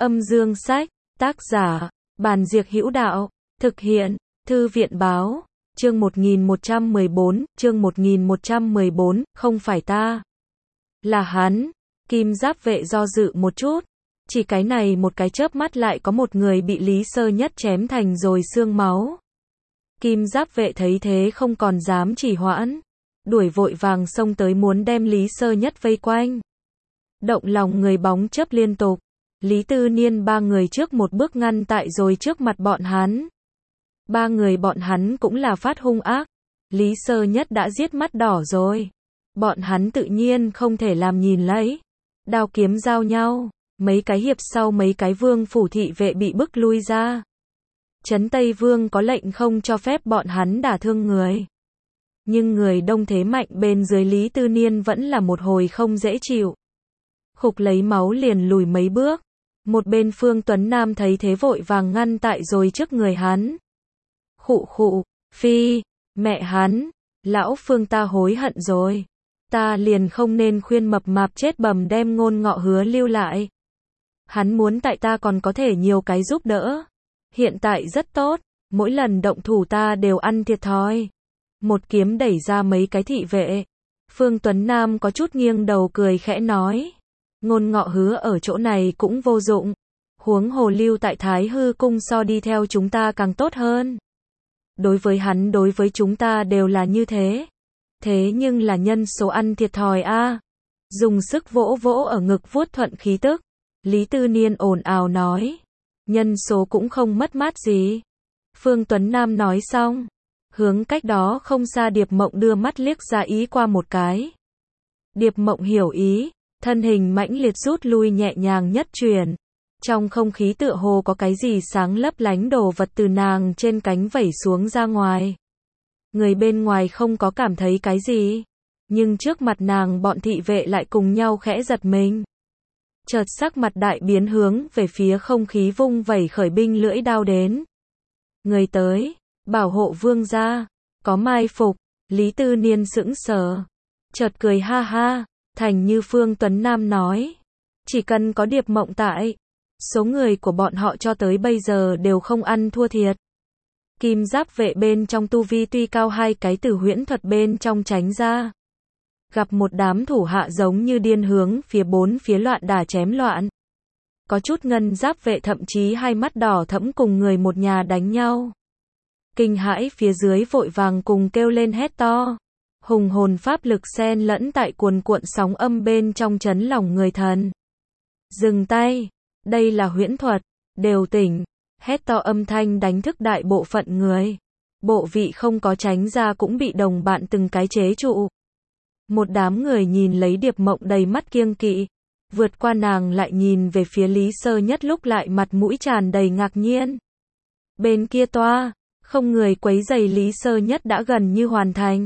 Âm dương sách, tác giả, Bàn Diệc Hữu Đạo, thực hiện, Thư viện báo, chương 1114, không phải ta, là hắn. Kim Giáp Vệ do dự một chút, chỉ cái này một cái chớp mắt lại có một người bị Lý Sơ Nhất chém thành rồi xương máu. Kim Giáp Vệ thấy thế không còn dám trì hoãn, đuổi vội vàng xông tới muốn đem Lý Sơ Nhất vây quanh. Động lòng người bóng chớp liên tục, Lý Tư Niên ba người trước một bước ngăn tại rồi trước mặt bọn hắn. Ba người bọn hắn cũng là phát hung ác, Lý Sơ Nhất đã giết mắt đỏ rồi. Bọn hắn tự nhiên không thể làm nhìn lấy. Đao kiếm giao nhau, mấy cái hiệp sau mấy cái vương phủ thị vệ bị bức lui ra. Trấn Tây Vương có lệnh không cho phép bọn hắn đả thương người. Nhưng người đông thế mạnh bên dưới Lý Tư Niên vẫn là một hồi không dễ chịu. Khục lấy máu liền lùi mấy bước. Một bên Phương Tuấn Nam thấy thế vội vàng ngăn tại rồi trước người hắn. Khụ khụ, phi, mẹ hắn, lão Phương ta hối hận rồi. Ta liền không nên khuyên mập mạp chết bầm đem Ngôn Ngọ Hứa lưu lại. Hắn muốn tại ta còn có thể nhiều cái giúp đỡ. Hiện tại rất tốt, mỗi lần động thủ ta đều ăn thiệt thòi. Một kiếm đẩy ra mấy cái thị vệ. Phương Tuấn Nam có chút nghiêng đầu cười khẽ nói. Ngôn Ngọ Hứa ở chỗ này cũng vô dụng. Huống hồ lưu tại Thái Hư Cung so đi theo chúng ta càng tốt hơn. Đối với hắn đối với chúng ta đều là như thế. Thế nhưng là nhân số ăn thiệt thòi a. Dùng sức vỗ vỗ ở ngực vuốt thuận khí tức. Lý Tư Niên ồn ào nói. Nhân số cũng không mất mát gì. Phương Tuấn Nam nói xong. Hướng cách đó không xa Điệp Mộng đưa mắt liếc ra ý qua một cái. Điệp Mộng hiểu ý. Thân hình mãnh liệt rút lui nhẹ nhàng nhất chuyển. Trong không khí tựa hồ có cái gì sáng lấp lánh đồ vật từ nàng trên cánh vẩy xuống ra ngoài. Người bên ngoài không có cảm thấy cái gì. Nhưng trước mặt nàng bọn thị vệ lại cùng nhau khẽ giật mình. Chợt sắc mặt đại biến hướng về phía không khí vung vẩy khởi binh lưỡi đao đến. Người tới, bảo hộ vương gia, có mai phục, Lý Tư Niên sững sờ. Chợt cười ha ha, thành như Phương Tuấn Nam nói. Chỉ cần có Điệp Mộng tại, số người của bọn họ cho tới bây giờ đều không ăn thua thiệt. Kim Giáp Vệ bên trong tu vi tuy cao hai cái từ huyễn thuật bên trong tránh ra. Gặp một đám thủ hạ giống như điên hướng phía bốn phía loạn đả chém loạn. Có chút Ngân Giáp Vệ thậm chí hai mắt đỏ thẫm cùng người một nhà đánh nhau. Kinh hãi phía dưới vội vàng cùng kêu lên hét to. Hùng hồn pháp lực xen lẫn tại cuồn cuộn sóng âm bên trong chấn lòng người thần. Dừng tay, đây là huyễn thuật, đều tỉnh. Hét to âm thanh đánh thức đại bộ phận người. Bộ vị không có tránh ra cũng bị đồng bạn từng cái chế trụ. Một đám người nhìn lấy Điệp Mộng đầy mắt kiêng kỵ. Vượt qua nàng lại nhìn về phía Lý Sơ Nhất lúc lại mặt mũi tràn đầy ngạc nhiên. Bên kia toa, không người quấy rầy Lý Sơ Nhất đã gần như hoàn thành.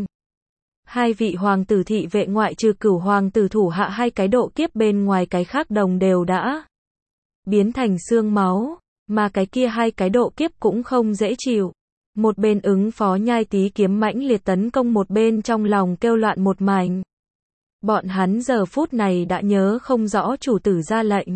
Hai vị hoàng tử thị vệ ngoại trừ Cửu hoàng tử thủ hạ hai cái độ kiếp bên ngoài cái khác đồng đều đã biến thành xương máu. Mà cái kia hai cái độ kiếp cũng không dễ chịu. Một bên ứng phó nhai tí kiếm mãnh liệt tấn công một bên trong lòng kêu loạn một mảnh. Bọn hắn giờ phút này đã nhớ không rõ chủ tử ra lệnh.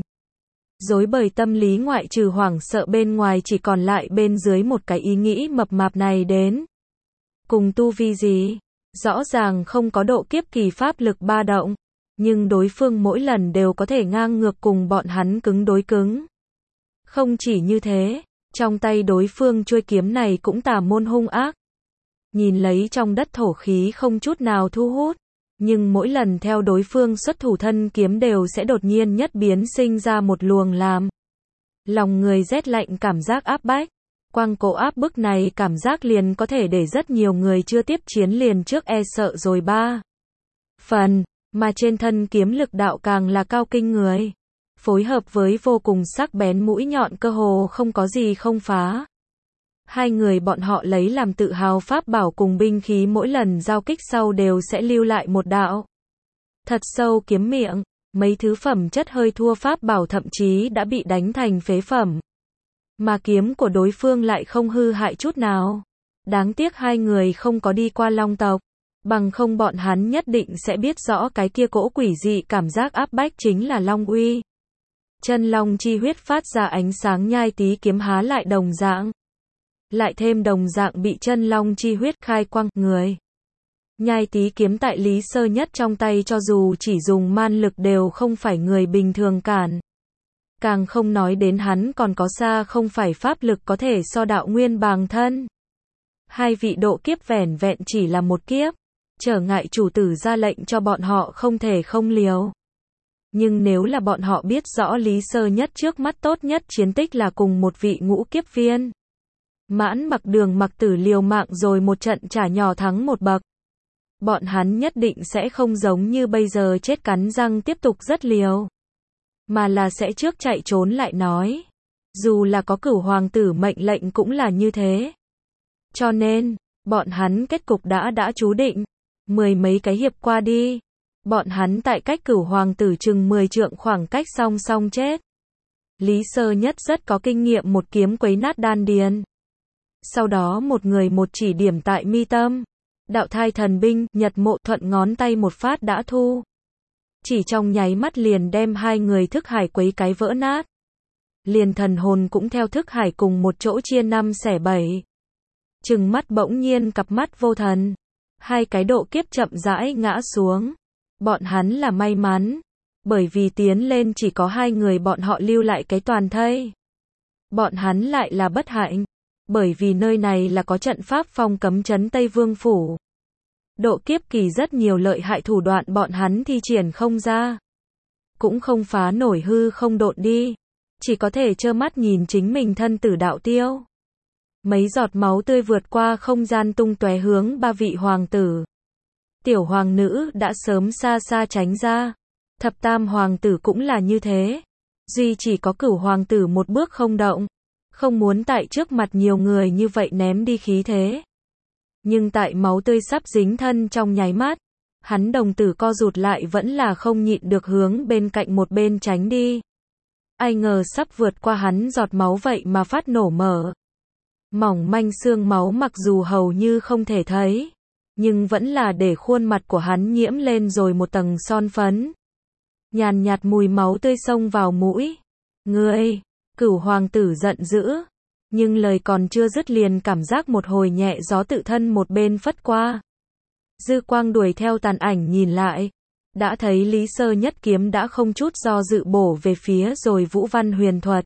Rối bời tâm lý ngoại trừ hoảng sợ bên ngoài chỉ còn lại bên dưới một cái ý nghĩ mập mạp này đến. Cùng tu vi gì? Rõ ràng không có độ kiếp kỳ pháp lực ba động. Nhưng đối phương mỗi lần đều có thể ngang ngược cùng bọn hắn cứng đối cứng. Không chỉ như thế, trong tay đối phương chuôi kiếm này cũng tà môn hung ác. Nhìn lấy trong đất thổ khí không chút nào thu hút, nhưng mỗi lần theo đối phương xuất thủ thân kiếm đều sẽ đột nhiên nhất biến sinh ra một luồng làm lòng người rét lạnh cảm giác áp bách. Quang cổ áp bức này cảm giác liền có thể để rất nhiều người chưa tiếp chiến liền trước e sợ rồi ba phần, mà trên thân kiếm lực đạo càng là cao kinh người. Phối hợp với vô cùng sắc bén mũi nhọn cơ hồ không có gì không phá. Hai người bọn họ lấy làm tự hào pháp bảo cùng binh khí mỗi lần giao kích sau đều sẽ lưu lại một đạo thật sâu kiếm miệng. Mấy thứ phẩm chất hơi thua pháp bảo thậm chí đã bị đánh thành phế phẩm. Mà kiếm của đối phương lại không hư hại chút nào. Đáng tiếc hai người không có đi qua Long tộc. Bằng không bọn hắn nhất định sẽ biết rõ cái kia cỗ quỷ dị cảm giác áp bách chính là Long uy. Chân long chi huyết phát ra ánh sáng, Nhai Tý kiếm há lại đồng dạng. Lại thêm đồng dạng bị chân long chi huyết khai quang, người. Nhai Tý kiếm tại Lý Sơ Nhất trong tay cho dù chỉ dùng man lực đều không phải người bình thường cản. Càng không nói đến hắn còn có xa không phải pháp lực có thể so đạo nguyên bàng thân. Hai vị độ kiếp vẻn vẹn chỉ là một kiếp, trở ngại chủ tử ra lệnh cho bọn họ không thể không liều. Nhưng nếu là bọn họ biết rõ Lý Sơ Nhất trước mắt tốt nhất chiến tích là cùng một vị ngũ kiếp viên. Mãn Mặc Đường Mặc Tử liều mạng rồi một trận trả nhỏ thắng một bậc. Bọn hắn nhất định sẽ không giống như bây giờ chết cắn răng tiếp tục rất liều. Mà là sẽ trước chạy trốn lại nói. Dù là có Cửu Hoàng tử mệnh lệnh cũng là như thế. Cho nên, bọn hắn kết cục đã chú định. Mười mấy cái hiệp qua đi. Bọn hắn tại cách Cửu Hoàng tử chừng 10 trượng khoảng cách song song chết. Lý Sơ Nhất rất có kinh nghiệm một kiếm quấy nát đan điền. Sau đó một người một chỉ điểm tại mi tâm. Đạo thai thần binh, Nhật Mộ Thuận ngón tay một phát đã thu. Chỉ trong nháy mắt liền đem hai người thức hải quấy cái vỡ nát. Liền thần hồn cũng theo thức hải cùng một chỗ chia 5 xẻ 7. Trừng mắt bỗng nhiên cặp mắt vô thần. Hai cái độ kiếp chậm rãi ngã xuống. Bọn hắn là may mắn. Bởi vì tiến lên chỉ có hai người bọn họ lưu lại cái toàn thây. Bọn hắn lại là bất hạnh. Bởi vì nơi này là có trận pháp phong cấm trấn Tây Vương Phủ. Độ kiếp kỳ rất nhiều lợi hại thủ đoạn bọn hắn thi triển không ra. Cũng không phá nổi hư không độn đi. Chỉ có thể trơ mắt nhìn chính mình thân tử đạo tiêu. Mấy giọt máu tươi vượt qua không gian tung tóe hướng ba vị hoàng tử. Tiểu hoàng nữ đã sớm xa xa tránh ra. Thập tam hoàng tử cũng là như thế. Duy chỉ có Cửu Hoàng tử một bước không động. Không muốn tại trước mặt nhiều người như vậy ném đi khí thế. Nhưng tại máu tươi sắp dính thân trong nháy mắt, hắn đồng tử co rụt lại vẫn là không nhịn được hướng bên cạnh một bên tránh đi. Ai ngờ sắp vượt qua hắn giọt máu vậy mà phát nổ mở. Mỏng manh xương máu mặc dù hầu như không thể thấy, nhưng vẫn là để khuôn mặt của hắn nhiễm lên rồi một tầng son phấn. Nhàn nhạt mùi máu tươi xông vào mũi. Ngươi! Cửu Hoàng tử giận dữ, nhưng lời còn chưa dứt liền cảm giác một hồi nhẹ gió tự thân một bên phất qua. Dư quang đuổi theo tàn ảnh nhìn lại, đã thấy Lý Sơ Nhất kiếm đã không chút do dự bổ về phía rồi Vũ Văn Huyền Thuật.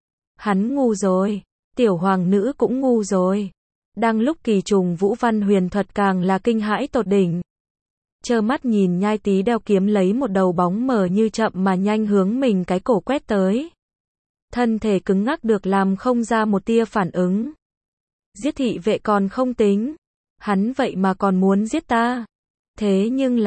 Hắn ngu rồi, tiểu hoàng nữ cũng ngu rồi. Đang lúc kỳ trùng Vũ Văn Huyền Thuật càng là kinh hãi tột đỉnh. Trơ mắt nhìn Nhai Tý đeo kiếm lấy một đầu bóng mờ như chậm mà nhanh hướng mình cái cổ quét tới. Thân thể cứng ngắc được làm không ra một tia phản ứng. Giết thị vệ còn không tính. Hắn vậy mà còn muốn giết ta. Thế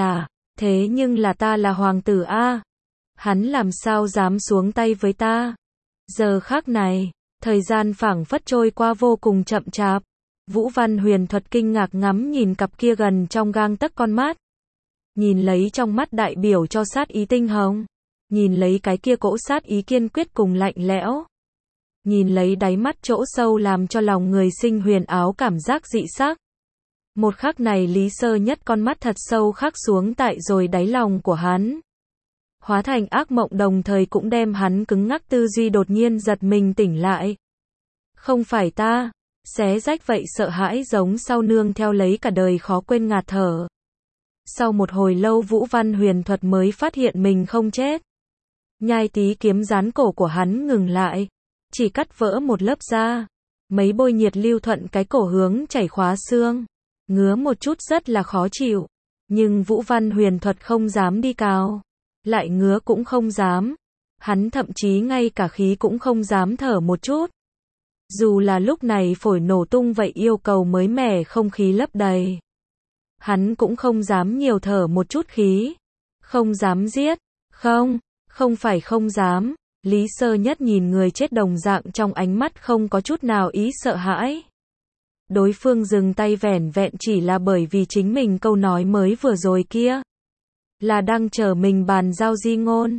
nhưng là ta là hoàng tử a. Hắn làm sao dám xuống tay với ta. Giờ khắc này, thời gian phảng phất trôi qua vô cùng chậm chạp. Vũ Văn Huyền Thuật kinh ngạc ngắm nhìn cặp kia gần trong gang tấc con mắt. Nhìn lấy trong mắt đại biểu cho sát ý tinh hồng. Nhìn lấy cái kia cỗ sát ý kiên quyết cùng lạnh lẽo. Nhìn lấy đáy mắt chỗ sâu làm cho lòng người sinh huyền áo cảm giác dị sắc. Một khắc này Lý Sơ Nhất con mắt thật sâu khắc xuống tại rồi đáy lòng của hắn. Hóa thành ác mộng đồng thời cũng đem hắn cứng ngắc tư duy đột nhiên giật mình tỉnh lại. Không phải ta, xé rách vậy sợ hãi giống sau nương theo lấy cả đời khó quên ngạt thở. Sau một hồi lâu Vũ Văn Huyền Thuật mới phát hiện mình không chết. Nhai Tý kiếm dán cổ của hắn ngừng lại, chỉ cắt vỡ một lớp da. Mấy bôi nhiệt lưu thuận cái cổ hướng chảy khóa xương. Ngứa một chút rất là khó chịu. Nhưng Vũ Văn Huyền Thuật không dám đi cào. Lại ngứa cũng không dám. Hắn thậm chí ngay cả khí cũng không dám thở một chút. Dù là lúc này phổi nổ tung vậy yêu cầu mới mẻ không khí lấp đầy. Hắn cũng không dám nhiều thở một chút khí. Không dám giết. Không phải không dám. Lý Sơ Nhất nhìn người chết đồng dạng trong ánh mắt không có chút nào ý sợ hãi. Đối phương dừng tay vẻn vẹn chỉ là bởi vì chính mình câu nói mới vừa rồi kia. Là đang chờ mình bàn giao di ngôn.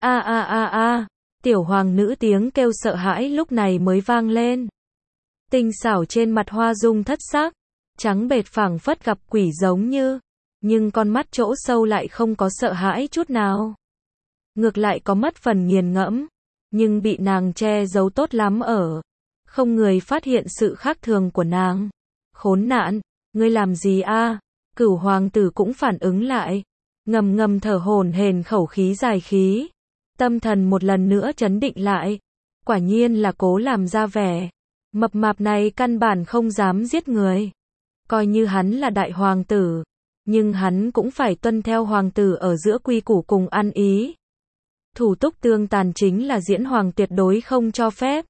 Tiểu hoàng nữ tiếng kêu sợ hãi lúc này mới vang lên. Tinh xảo trên mặt hoa dung thất sắc. Trắng bệt phảng phất gặp quỷ giống như. Nhưng con mắt chỗ sâu lại không có sợ hãi chút nào. Ngược lại có mất phần nghiền ngẫm. nhưng bị nàng che giấu tốt lắm không người phát hiện sự khác thường của nàng. Khốn nạn, ngươi làm gì a? Cửu hoàng tử cũng phản ứng lại, ngầm ngầm thở hổn hển khẩu khí dài khí. Tâm thần một lần nữa trấn định lại, quả nhiên là cố làm ra vẻ. Mập mạp này căn bản không dám giết người. Coi như hắn là đại hoàng tử, nhưng hắn cũng phải tuân theo hoàng tử ở giữa quy củ cùng ăn ý. Thủ túc tương tàn chính là diễn hoàng tuyệt đối không cho phép.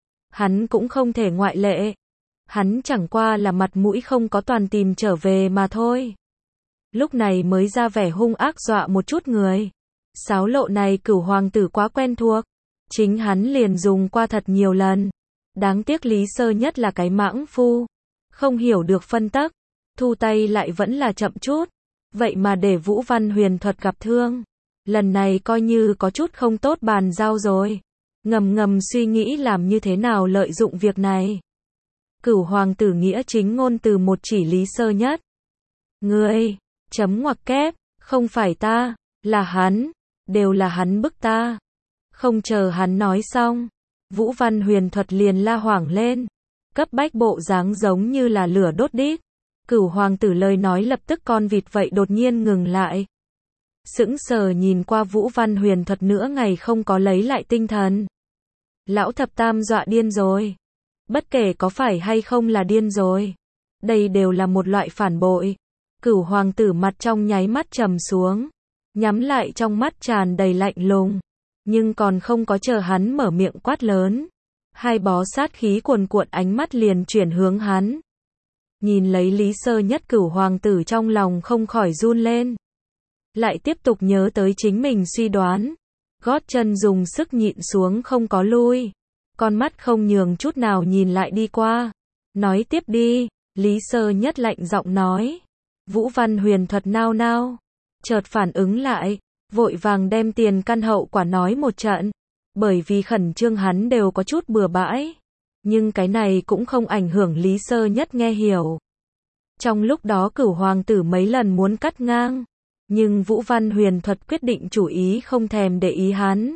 Hắn cũng không thể ngoại lệ. Hắn chẳng qua là mặt mũi không có toàn tìm trở về mà thôi. Lúc này mới ra vẻ hung ác dọa một chút người. Sáo lộ này Cửu hoàng tử quá quen thuộc. Chính hắn liền dùng qua thật nhiều lần. Đáng tiếc Lý Sơ Nhất là cái mãng phu. Không hiểu được phân tắc. Thu tay lại vẫn là chậm chút. Vậy mà để Vũ Văn Huyền Thuật gặp thương. Lần này coi như có chút không tốt bàn giao rồi. Ngầm ngầm suy nghĩ làm như thế nào lợi dụng việc này. Cửu hoàng tử nghĩa chính ngôn từ một chỉ Lý Sơ Nhất. Ngươi, chấm ngoặc kép, không phải ta, là hắn, đều là hắn bức ta. Không chờ hắn nói xong, Vũ Văn Huyền Thuật liền la hoảng lên, cấp bách bộ dáng giống như là lửa đốt đít. Cửu hoàng tử lời nói lập tức con vịt vậy đột nhiên ngừng lại. Sững sờ nhìn qua Vũ Văn Huyền Thuật nửa ngày không có lấy lại tinh thần. Lão thập tam dọa điên rồi. Bất kể có phải hay không là điên rồi. Đây đều là một loại phản bội. Cửu hoàng tử mặt trong nháy mắt trầm xuống. Nhắm lại trong mắt tràn đầy lạnh lùng. Nhưng còn không có chờ hắn mở miệng quát lớn. Hai bó sát khí cuồn cuộn ánh mắt liền chuyển hướng hắn. Nhìn lấy Lý Sơ Nhất Cửu hoàng tử trong lòng không khỏi run lên. Lại tiếp tục nhớ tới chính mình suy đoán. Gót chân dùng sức nhịn xuống không có lui. Con mắt không nhường chút nào nhìn lại đi qua. Nói tiếp đi, Lý Sơ Nhất lạnh giọng nói. Vũ Văn Huyền Thuật nao nao. Chợt phản ứng lại, vội vàng đem tiền căn hậu quả nói một trận. Bởi vì khẩn trương hắn đều có chút bừa bãi. Nhưng cái này cũng không ảnh hưởng Lý Sơ Nhất nghe hiểu. Trong lúc đó Cửu hoàng tử mấy lần muốn cắt ngang. Nhưng Vũ Văn Huyền Thuật quyết định chủ ý không thèm để ý hắn.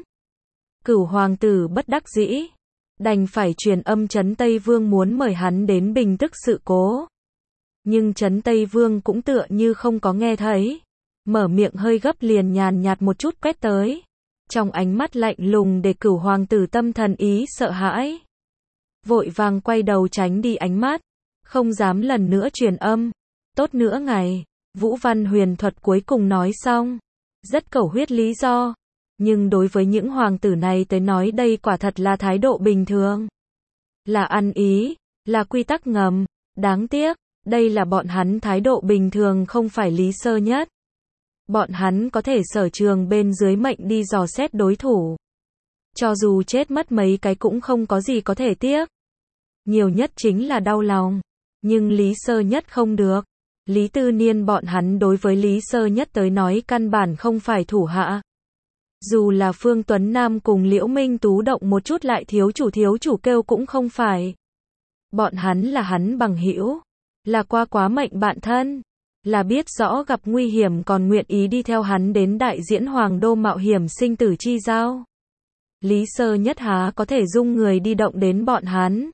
Cửu hoàng tử bất đắc dĩ. Đành phải truyền âm Trấn Tây Vương muốn mời hắn đến bình tức sự cố. Nhưng Trấn Tây Vương cũng tựa như không có nghe thấy. Mở miệng hơi gấp liền nhàn nhạt một chút quét tới. Trong ánh mắt lạnh lùng để Cửu hoàng tử tâm thần ý sợ hãi. Vội vàng quay đầu tránh đi ánh mắt. Không dám lần nữa truyền âm. Tốt nữa ngày. Vũ Văn Huyền Thuật cuối cùng nói xong. Rất cầu huyết lý do. Nhưng đối với những hoàng tử này tới nói đây quả thật là thái độ bình thường. Là ăn ý, là quy tắc ngầm. Đáng tiếc, đây là bọn hắn thái độ bình thường không phải Lý Sơ Nhất. Bọn hắn có thể sở trường bên dưới mệnh đi dò xét đối thủ. Cho dù chết mất mấy cái cũng không có gì có thể tiếc. Nhiều nhất chính là đau lòng. Nhưng Lý Sơ Nhất không được. Lý Tư Niên bọn hắn đối với Lý Sơ Nhất tới nói căn bản không phải thủ hạ. Dù là Phương Tuấn Nam cùng Liễu Minh Tú động một chút lại thiếu chủ kêu cũng không phải. Bọn hắn là hắn bằng hữu, là qua quá mệnh bạn thân, là biết rõ gặp nguy hiểm còn nguyện ý đi theo hắn đến đại diễn hoàng đô mạo hiểm sinh tử chi giao. Lý Sơ Nhất há có thể dung người đi động đến bọn hắn.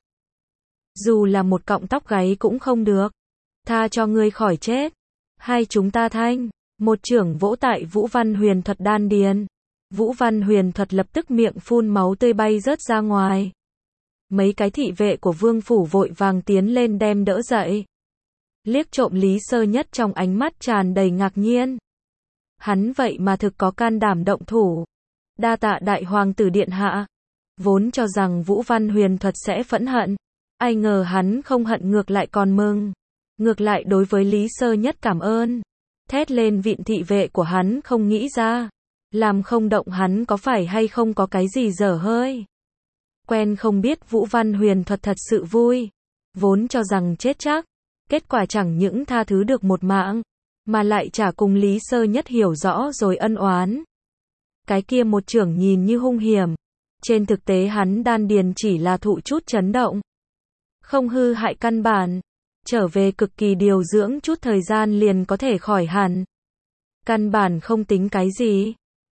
Dù là một cọng tóc gáy cũng không được. Tha cho ngươi khỏi chết. Hai chúng ta thanh. Một chưởng vỗ tại Vũ Văn Huyền Thuật đan điền. Vũ Văn Huyền Thuật lập tức miệng phun máu tươi bay rớt ra ngoài. Mấy cái thị vệ của vương phủ vội vàng tiến lên đem đỡ dậy. Liếc trộm Lý Sơ Nhất trong ánh mắt tràn đầy ngạc nhiên. Hắn vậy mà thực có can đảm động thủ. Đa tạ đại hoàng tử điện hạ. Vốn cho rằng Vũ Văn Huyền Thuật sẽ phẫn hận. Ai ngờ hắn không hận ngược lại còn mừng. Ngược lại đối với Lý Sơ Nhất cảm ơn. Thét lên vịn thị vệ của hắn không nghĩ ra. Làm không động hắn có phải hay không có cái gì dở hơi. Quen không biết Vũ Văn Huyền Thuật thật sự vui. Vốn cho rằng chết chắc. Kết quả chẳng những tha thứ được một mạng. Mà lại chả cùng Lý Sơ Nhất hiểu rõ rồi ân oán. Cái kia một chưởng nhìn như hung hiểm. Trên thực tế hắn đan điền chỉ là thụ chút chấn động. Không hư hại căn bản. Trở về cực kỳ điều dưỡng chút thời gian liền có thể khỏi hẳn. Căn bản không tính cái gì.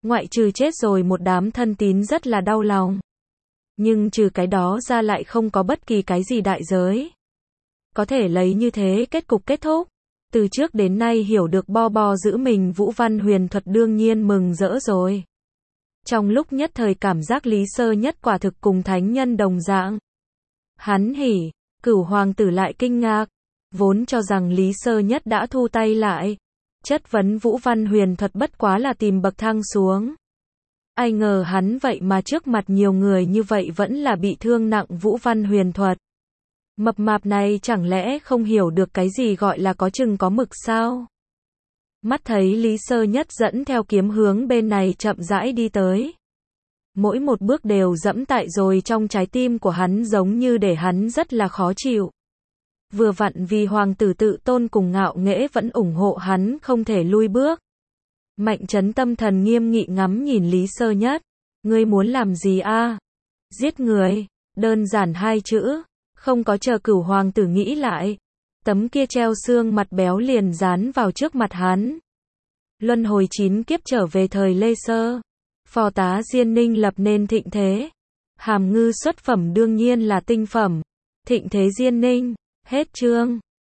Ngoại trừ chết rồi một đám thân tín rất là đau lòng. Nhưng trừ cái đó ra lại không có bất kỳ cái gì đại giới. Có thể lấy như thế kết cục kết thúc. Từ trước đến nay hiểu được bo bo giữ mình Vũ Văn Huyền Thuật đương nhiên mừng rỡ rồi. Trong lúc nhất thời cảm giác Lý Sơ Nhất quả thực cùng thánh nhân đồng dạng. Hắn hỉ, Cửu hoàng tử lại kinh ngạc, vốn cho rằng Lý Sơ Nhất đã thu tay lại. Chất vấn Vũ Văn Huyền Thuật bất quá là tìm bậc thang xuống. Ai ngờ hắn vậy mà trước mặt nhiều người như vậy vẫn là bị thương nặng Vũ Văn Huyền Thuật. Mập mạp này chẳng lẽ không hiểu được cái gì gọi là có chừng có mực sao? Mắt thấy Lý Sơ Nhất dẫn theo kiếm hướng bên này chậm rãi đi tới. Mỗi một bước đều dẫm tại rồi trong trái tim của hắn giống như để hắn rất là khó chịu. Vừa vặn vì hoàng tử tự tôn cùng ngạo nghễ vẫn ủng hộ hắn không thể lui bước. Mạnh Chấn tâm thần nghiêm nghị ngắm nhìn Lý Sơ Nhất. Ngươi muốn làm gì a? Giết người. Đơn giản hai chữ. Không có chờ Cửu hoàng tử nghĩ lại. Tấm kia treo xương mặt béo liền dán vào trước mặt hắn. Luân hồi 9 kiếp trở về thời Lê Sơ. Phò tá Diên Ninh lập nên thịnh thế. Hàm ngư xuất phẩm đương nhiên là tinh phẩm. Thịnh thế Diên Ninh. Hết chương.